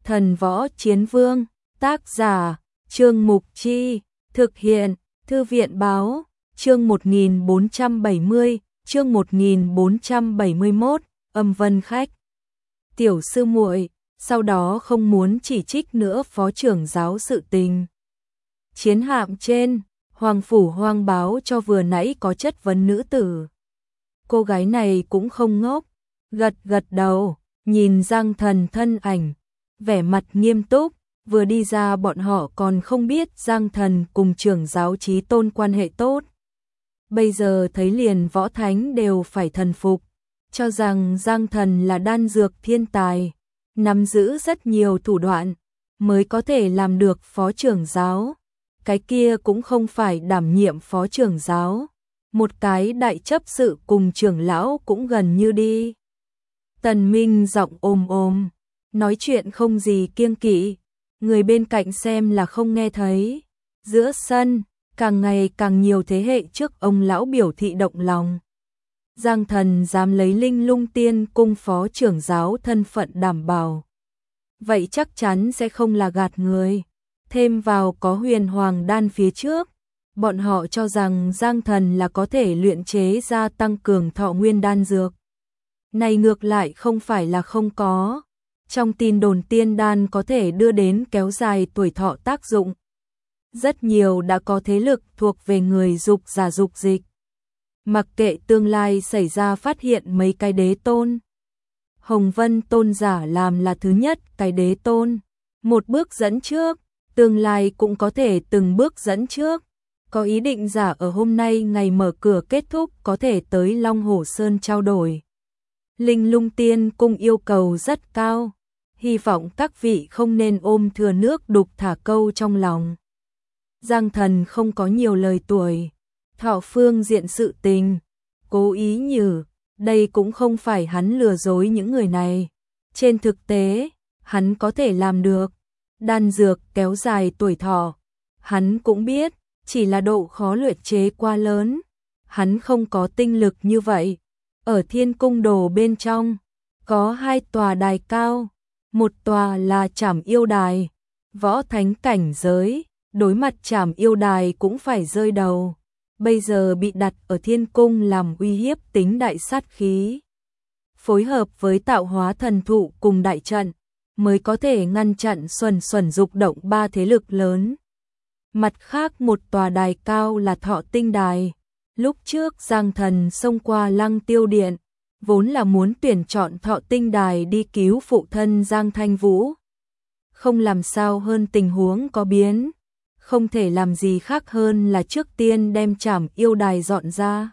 Thần Võ Chiến Vương, tác giả, Trương Mục Chi, thực hiện, Thư viện Báo, chương 1470, chương 1471, âm vân khách. Tiểu sư muội, sau đó không muốn chỉ trích nữa phó trưởng giáo sự tình. Chiến hạm trên, Hoàng Phủ Hoang báo cho vừa nãy có chất vấn nữ tử. Cô gái này cũng không ngốc, gật gật đầu, nhìn Giang Thần thân ảnh, vẻ mặt nghiêm túc, vừa đi ra bọn họ còn không biết Giang Thần cùng trưởng giáo Chí Tôn quan hệ tốt. Bây giờ thấy liền võ thánh đều phải thần phục, cho rằng Giang Thần là đan dược thiên tài, nắm giữ rất nhiều thủ đoạn, mới có thể làm được phó trưởng giáo. Cái kia cũng không phải đảm nhiệm phó trưởng giáo, một cái đại chấp sự cùng trưởng lão cũng gần như đi. Tần Minh giọng ồm ồm, nói chuyện không gì kiêng kỵ, người bên cạnh xem là không nghe thấy. Giữa sân, càng ngày càng nhiều thế hệ trước ông lão biểu thị động lòng. Giang Thần dám lấy Linh Lung Tiên cung phó trưởng giáo thân phận đảm bảo. Vậy chắc chắn sẽ không là gạt người. Thêm vào có huyền hoàng đan phía trước, bọn họ cho rằng Giang Thần là có thể luyện chế ra tăng cường thọ nguyên đan dược. Này ngược lại không phải là không có. Trong tin đồn tiên đan có thể đưa đến kéo dài tuổi thọ tác dụng. Rất nhiều đã có thế lực thuộc về người dục giả dục dịch. Mặc kệ tương lai xảy ra phát hiện mấy cái đế tôn. Hồng Vân tôn giả làm là thứ nhất cái đế tôn. Một bước dẫn trước, tương lai cũng có thể từng bước dẫn trước. Có ý định giả ở hôm nay ngày mở cửa kết thúc có thể tới Long Hổ Sơn trao đổi. Linh Lung Tiên cung yêu cầu rất cao. Hy vọng các vị không nên ôm thừa nước đục thả câu trong lòng. Giang Thần không có nhiều lời tuổi. Thọ phương diện sự tình. Cố ý nhử. Đây cũng không phải hắn lừa dối những người này. Trên thực tế, hắn có thể làm được. Đan dược kéo dài tuổi thọ. Hắn cũng biết, chỉ là độ khó luyện chế quá lớn. Hắn không có tinh lực như vậy. Ở Thiên Cung Đồ bên trong, có 2 tòa đài cao. Một tòa là Trảm Yêu Đài, võ thánh cảnh giới, đối mặt Trảm Yêu Đài cũng phải rơi đầu. Bây giờ bị đặt ở Thiên Cung làm uy hiếp tính đại sát khí. Phối hợp với tạo hóa thần thụ cùng đại trận, mới có thể ngăn chặn xuẩn dục động 3 thế lực lớn. Mặt khác một tòa đài cao là Thọ Tinh Đài. Lúc trước Giang Thần xông qua Lăng Tiêu Điện, vốn là muốn tuyển chọn Thọ Tinh Đài đi cứu phụ thân Giang Thanh Vũ. Không làm sao hơn tình huống có biến, không thể làm gì khác hơn là trước tiên đem Trảm Yêu Đài dọn ra.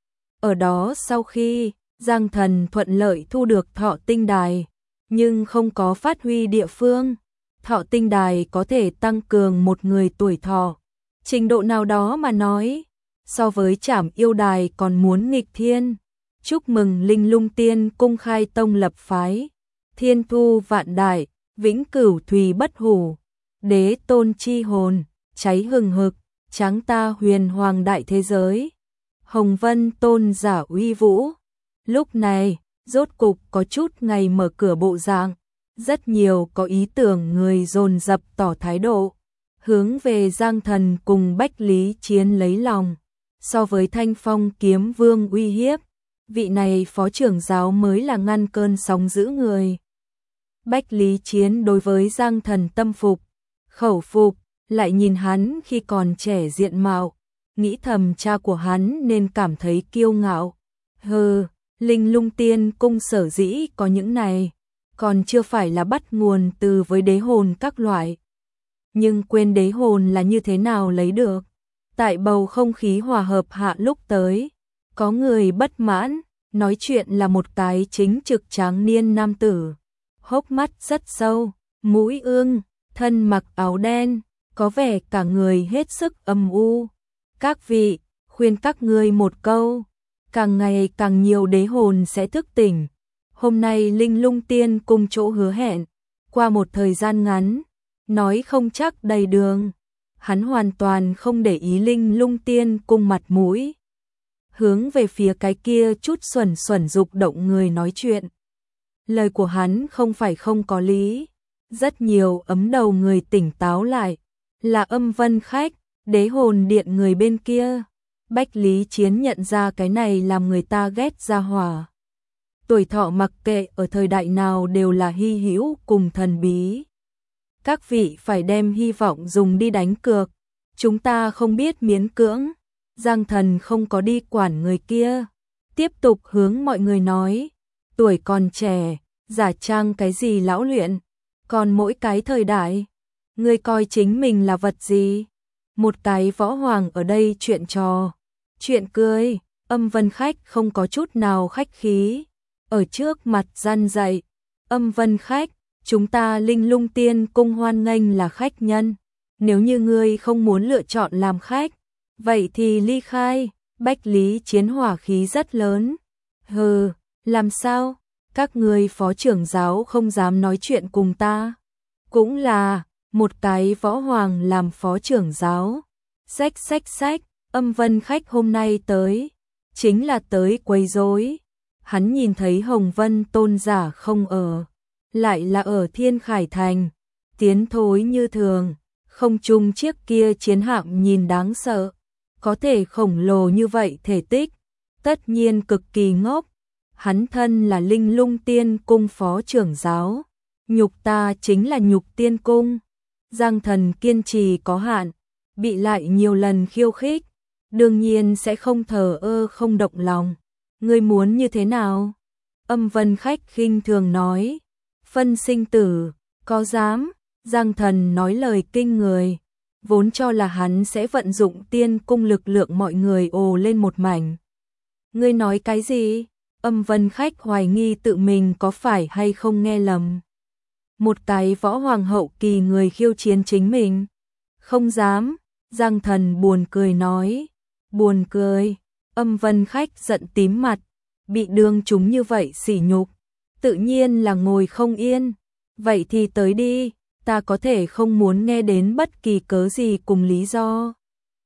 Ở đó sau khi Giang Thần thuận lợi thu được Thọ Tinh Đài, nhưng không có phát huy địa phương. Thọ Tinh Đài có thể tăng cường một người tuổi thọ, trình độ nào đó mà nói, so với Trảm Yêu Đài còn muốn nghịch thiên. Chúc mừng Linh Lung Tiên cung khai tông lập phái, thiên thu vạn đại, vĩnh cửu thùy bất hủ, đế tôn chi hồn, cháy hừng hực, tráng ta huyền hoàng đại thế giới. Hồng Vân tôn giả uy vũ. Lúc này, rốt cục có chút ngày mở cửa bộ dạng, rất nhiều có ý tưởng người dồn dập tỏ thái độ, hướng về Giang Thần cùng Bách Lý Chiến lấy lòng. So với Thanh Phong Kiếm Vương uy hiếp, vị này phó trưởng giáo mới là ngăn cơn sóng dữ người. Bách Lý Chiến đối với Giang Thần tâm phục, khẩu phục, lại nhìn hắn khi còn trẻ diện mạo, nghĩ thầm cha của hắn nên cảm thấy kiêu ngạo. Hừ, Linh Lung Tiên cung sở dĩ có những này, còn chưa phải là bắt nguồn từ với đế hồn các loại. Nhưng quên đế hồn là như thế nào lấy được? Tại bầu không khí hòa hợp hạ lúc tới, có người bất mãn, nói chuyện là một cái chính trực tráng niên nam tử. Hốc mắt rất sâu, mũi ương, thân mặc áo đen, có vẻ cả người hết sức âm u. Các vị, khuyên các ngươi một câu, càng ngày càng nhiều đế hồn sẽ thức tỉnh. Hôm nay Linh Lung Tiên cùng chỗ hứa hẹn, qua một thời gian ngắn, nói không chắc đầy đường. Hắn hoàn toàn không để ý Linh Lung Tiên cung mặt mũi. Hướng về phía cái kia chút xuẩn dục động người nói chuyện. Lời của hắn không phải không có lý. Rất nhiều ấm đầu người tỉnh táo lại, là Âm Vân Khách, đế hồn điện người bên kia. Bách Lý Chiến nhận ra cái này làm người ta ghét ra hỏa. Tuổi thọ mặc kệ ở thời đại nào đều là hy hữu cùng thần bí. Các vị phải đem hy vọng dùng đi đánh cược, chúng ta không biết miễn cưỡng. Giang Thần không có đi quản người kia, tiếp tục hướng mọi người nói, tuổi còn trẻ, giả trang cái gì lão luyện, còn mỗi cái thời đại, ngươi coi chính mình là vật gì? Một cái võ hoàng ở đây chuyện trò, chuyện cười. Âm Vân Khách không có chút nào khách khí, ở trước mặt gian dạy, Âm Vân Khách, chúng ta Linh Lung Tiên cung hoan nghênh là khách nhân, nếu như ngươi không muốn lựa chọn làm khách, vậy thì ly khai. Bách Lý Chiến hỏa khí rất lớn. Hừ, làm sao? Các ngươi phó trưởng giáo không dám nói chuyện cùng ta? Cũng là, một cái võ hoàng làm phó trưởng giáo. Xách, Âm Vân Khách hôm nay tới, chính là tới quấy rối. Hắn nhìn thấy Hồng Vân tôn giả không ở, lại là ở Thiên Khải Thành, tiến thối như thường, không chung chiếc kia chiến hạm nhìn đáng sợ, có thể khổng lồ như vậy thể tích, tất nhiên cực kỳ ngốc. Hắn thân là Linh Lung Tiên cung phó trưởng giáo, nhục ta chính là nhục tiên cung. Giang Thần kiên trì có hạn, bị lại nhiều lần khiêu khích, đương nhiên sẽ không thờ ơ không động lòng. Ngươi muốn như thế nào? Âm Vân Khách khinh thường nói, phân sinh tử, có dám? Giang Thần nói lời kinh người, vốn cho là hắn sẽ vận dụng tiên cung lực lượng, mọi người ồ lên một mảnh. Ngươi nói cái gì? Âm Vân Khách hoài nghi tự mình có phải hay không nghe lầm. Một cái võ hoàng hậu kỳ người khiêu chiến chính mình. Không dám. Giang Thần buồn cười nói. Buồn cười. Âm Vân Khách giận tím mặt, bị đương chúng như vậy sỉ nhục, tự nhiên là ngồi không yên. Vậy thì tới đi, ta có thể không muốn nghe đến bất kỳ cớ gì cùng lý do.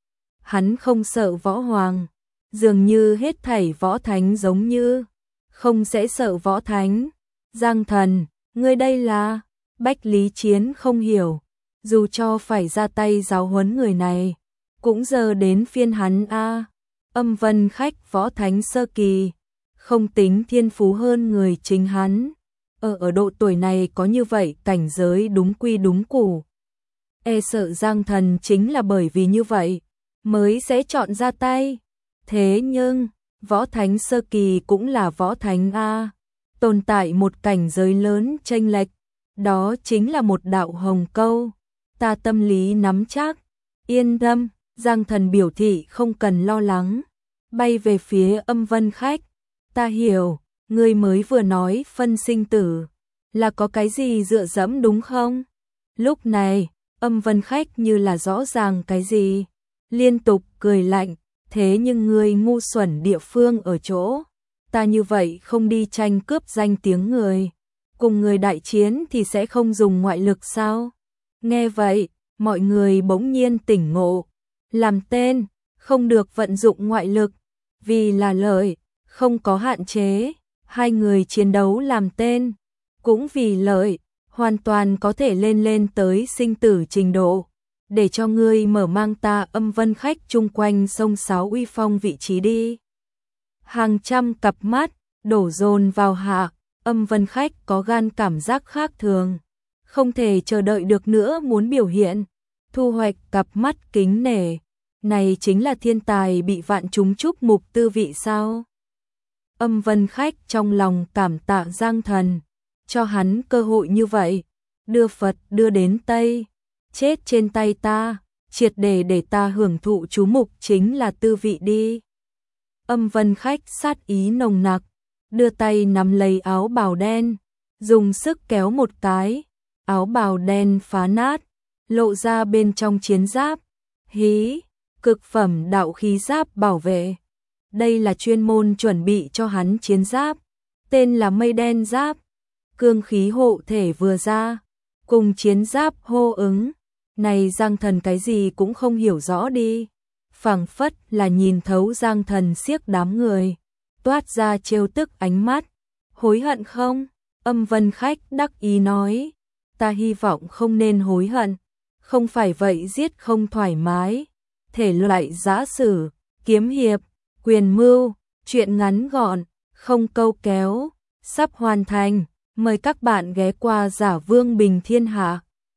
Hắn không sợ võ hoàng, dường như hết thảy võ thánh giống như không sẽ sợ võ thánh. Giang Thần, ngươi đây là? Bách Lý Chiến không hiểu, dù cho phải ra tay giáo huấn người này, cũng giờ đến phiên hắn a. Âm Vân Khách võ thánh sơ kỳ, không tính thiên phú hơn người chính hắn. Ở độ tuổi này có như vậy cảnh giới đúng quy đúng củ. E sợ Giang Thần chính là bởi vì như vậy, mới sẽ chọn ra tay. Thế nhưng, võ thánh sơ kỳ cũng là võ thánh a, tồn tại một cảnh giới lớn chênh lệch, đó chính là một đạo hồng câu. Ta tâm lý nắm chắc, yên tâm. Giang Thần biểu thị không cần lo lắng, bay về phía Âm Vân Khách. Ta hiểu, ngươi mới vừa nói phân sinh tử, là có cái gì dựa dẫm đúng không? Lúc này, Âm Vân Khách như là rõ ràng cái gì, liên tục cười lạnh, thế nhưng ngươi ngu xuẩn địa phương ở chỗ, ta như vậy không đi tranh cướp danh tiếng người, cùng người đại chiến thì sẽ không dùng ngoại lực sao? Nghe vậy, mọi người bỗng nhiên tỉnh ngộ, làm tên, không được vận dụng ngoại lực, vì là lợi, không có hạn chế, hai người chiến đấu làm tên, cũng vì lợi, hoàn toàn có thể lên tới sinh tử trình độ, để cho ngươi mở mang ta Âm Vân Khách chung quanh sông Sáo uy phong vị trí đi. Hàng trăm cặp mắt đổ dồn vào hạ, Âm Vân Khách có gan cảm giác khác thường, không thể chờ đợi được nữa muốn biểu hiện, thu hoạch cặp mắt kính nể. Này chính là thiên tài bị vạn chúng chúc mục tư vị sao? Âm Vân Khách trong lòng cảm tạ Giang Thần, cho hắn cơ hội như vậy, đưa Phật đưa đến Tây, chết trên tay ta, triệt để ta hưởng thụ chú mục chính là tư vị đi. Âm Vân Khách sát ý nồng nặc, đưa tay nắm lấy áo bào đen, dùng sức kéo một cái, áo bào đen phá nát, lộ ra bên trong chiến giáp. Hí, cực phẩm đạo khí giáp bảo vệ. Đây là chuyên môn chuẩn bị cho hắn chiến giáp, tên là Mây Đen Giáp. Cương khí hộ thể vừa ra, cùng chiến giáp hô ứng. Này Giang Thần cái gì cũng không hiểu rõ đi, phảng phất là nhìn thấu Giang Thần siếc đám người, toát ra trêu tức ánh mắt. Hối hận không? Âm Vân Khách đắc ý nói, ta hy vọng không nên hối hận, không phải vậy giết không thoải mái. Thể loại giã sử, kiếm hiệp, quyền mưu, truyện ngắn gọn, không câu kéo, sắp hoàn thành. Mời các bạn ghé qua Giả Vương Bình Thiên Hạ.